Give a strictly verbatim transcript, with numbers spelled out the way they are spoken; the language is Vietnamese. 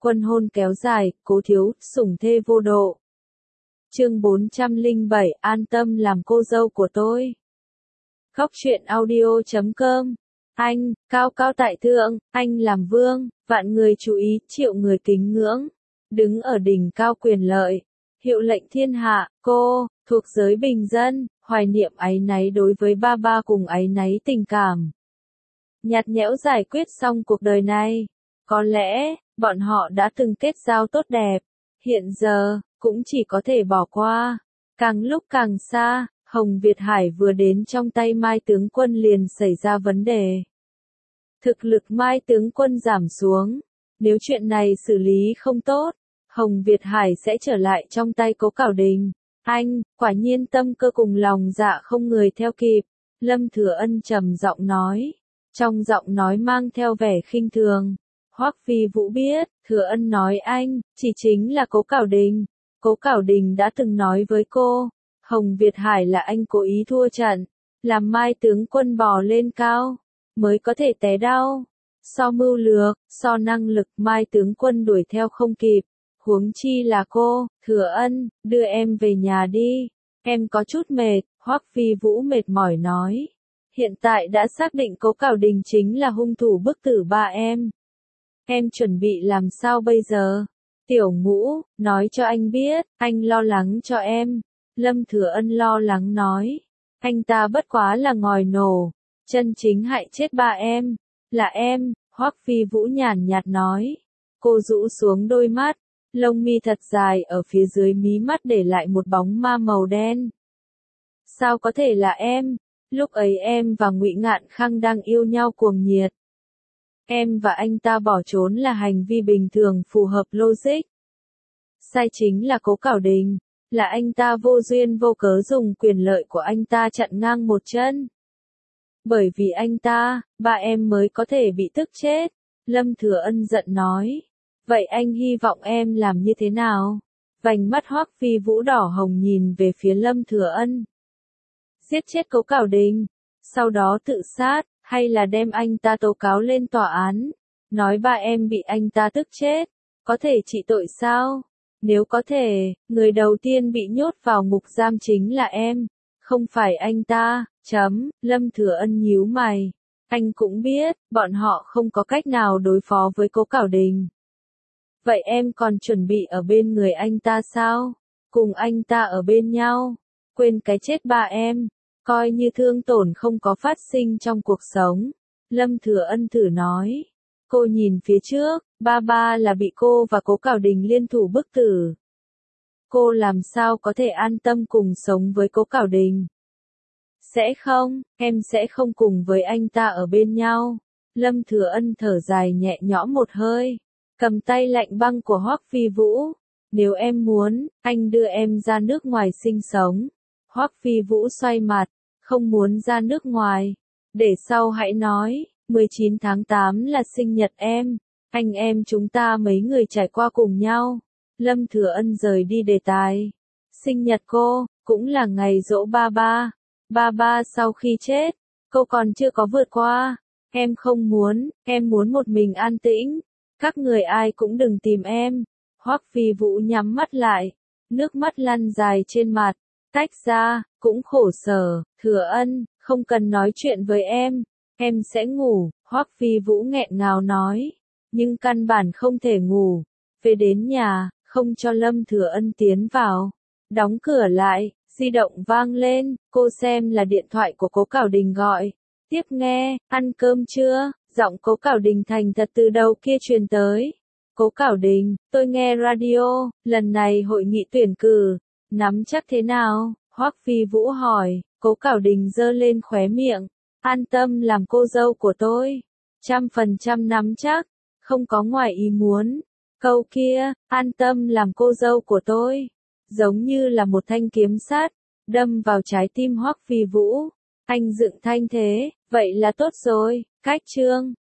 Quân hôn kéo dài, Cố thiếu, sủng thê vô độ. Chương bốn trăm lẻ bảy, an tâm làm cô dâu của tôi. Khóc chuyện audio chấm com. Anh, cao cao tại thượng, anh làm vương, vạn người chú ý, triệu người kính ngưỡng. Đứng ở đỉnh cao quyền lợi, hiệu lệnh thiên hạ, cô, thuộc giới bình dân, hoài niệm áy náy đối với ba ba cùng áy náy tình cảm. Nhạt nhẽo giải quyết xong cuộc đời này. Có lẽ, bọn họ đã từng kết giao tốt đẹp. Hiện giờ, cũng chỉ có thể bỏ qua. Càng lúc càng xa, Hồng Việt Hải vừa đến trong tay Mai tướng quân liền xảy ra vấn đề. Thực lực Mai tướng quân giảm xuống. Nếu chuyện này xử lý không tốt, Hồng Việt Hải sẽ trở lại trong tay Cố Cảo Đình. Anh, quả nhiên tâm cơ cùng lòng dạ không người theo kịp. Lâm Thừa Ân trầm giọng nói. Trong giọng nói mang theo vẻ khinh thường. Hoắc Phi Vũ biết, Thừa Ân nói anh, chỉ chính là Cố Cảo Đình. Cố Cảo Đình đã từng nói với cô, Hồng Việt Hải là anh cố ý thua trận, làm Mai tướng quân bò lên cao, mới có thể té đau. So mưu lược, so năng lực Mai tướng quân đuổi theo không kịp, huống chi là cô, Thừa Ân, đưa em về nhà đi, em có chút mệt, Hoắc Phi Vũ mệt mỏi nói. Hiện tại đã xác định Cố Cảo Đình chính là hung thủ bức tử ba em. Em chuẩn bị làm sao bây giờ? Tiểu Ngũ, nói cho anh biết, anh lo lắng cho em. Lâm Thừa Ân lo lắng nói. Anh ta bất quá là ngòi nổ. Chân chính hại chết ba em. Là em, Hoắc Phi Vũ nhàn nhạt nói. Cô rũ xuống đôi mắt. Lông mi thật dài ở phía dưới mí mắt để lại một bóng ma màu đen. Sao có thể là em? Lúc ấy em và Ngụy Ngạn Khang đang yêu nhau cuồng nhiệt. Em và anh ta bỏ trốn là hành vi bình thường phù hợp logic. Sai chính là Cố Cảo Đình, là anh ta vô duyên vô cớ dùng quyền lợi của anh ta chặn ngang một chân. Bởi vì anh ta, ba em mới có thể bị tức chết. Lâm Thừa Ân giận nói. Vậy anh hy vọng em làm như thế nào? Vành mắt Hoắc Phi Vũ đỏ hồng nhìn về phía Lâm Thừa Ân. Giết chết Cố Cảo Đình, sau đó tự sát. Hay là đem anh ta tố cáo lên tòa án, nói ba em bị anh ta tức chết, có thể trị tội sao? Nếu có thể, người đầu tiên bị nhốt vào ngục giam chính là em, không phải anh ta, chấm, Lâm Thừa Ân nhíu mày. Anh cũng biết, bọn họ không có cách nào đối phó với Cố Cảo Đình. Vậy em còn chuẩn bị ở bên người anh ta sao? Cùng anh ta ở bên nhau, quên cái chết ba em. Coi như thương tổn không có phát sinh trong cuộc sống. Lâm Thừa Ân thử nói. Cô nhìn phía trước, ba ba là bị cô và Cố Cảo Đình liên thủ bức tử. Cô làm sao có thể an tâm cùng sống với Cố Cảo Đình? Sẽ không, em sẽ không cùng với anh ta ở bên nhau. Lâm Thừa Ân thở dài nhẹ nhõm một hơi. Cầm tay lạnh băng của Hoắc Phi Vũ. Nếu em muốn, anh đưa em ra nước ngoài sinh sống. Hoắc Phi Vũ xoay mặt, không muốn ra nước ngoài. Để sau hãy nói, mười chín tháng tám là sinh nhật em, anh em chúng ta mấy người trải qua cùng nhau. Lâm Thừa Ân rời đi đề tài. Sinh nhật cô, cũng là ngày giỗ ba ba. Ba ba sau khi chết, cô còn chưa có vượt qua. Em không muốn, em muốn một mình an tĩnh. Các người ai cũng đừng tìm em. Hoắc Phi Vũ nhắm mắt lại, nước mắt lăn dài trên mặt. Tách ra, cũng khổ sở, Thừa Ân, không cần nói chuyện với em, em sẽ ngủ, Hoắc Phi Vũ nghẹn ngào nói, nhưng căn bản không thể ngủ, về đến nhà, không cho Lâm Thừa Ân tiến vào, đóng cửa lại, di động vang lên, cô xem là điện thoại của Cố Cảo Đình gọi, tiếp nghe, ăn cơm chưa, giọng Cố Cảo Đình thành thật từ đầu kia truyền tới, Cố Cảo Đình, tôi nghe radio, lần này hội nghị tuyển cử. Nắm chắc thế nào? Hoắc Phi Vũ hỏi. Cố Cảo Đình giơ lên khóe miệng. An tâm làm cô dâu của tôi. Trăm phần trăm nắm chắc. Không có ngoài ý muốn. Câu kia, an tâm làm cô dâu của tôi. Giống như là một thanh kiếm sắt. Đâm vào trái tim Hoắc Phi Vũ. Anh dựng thanh thế. Vậy là tốt rồi. Cách chương.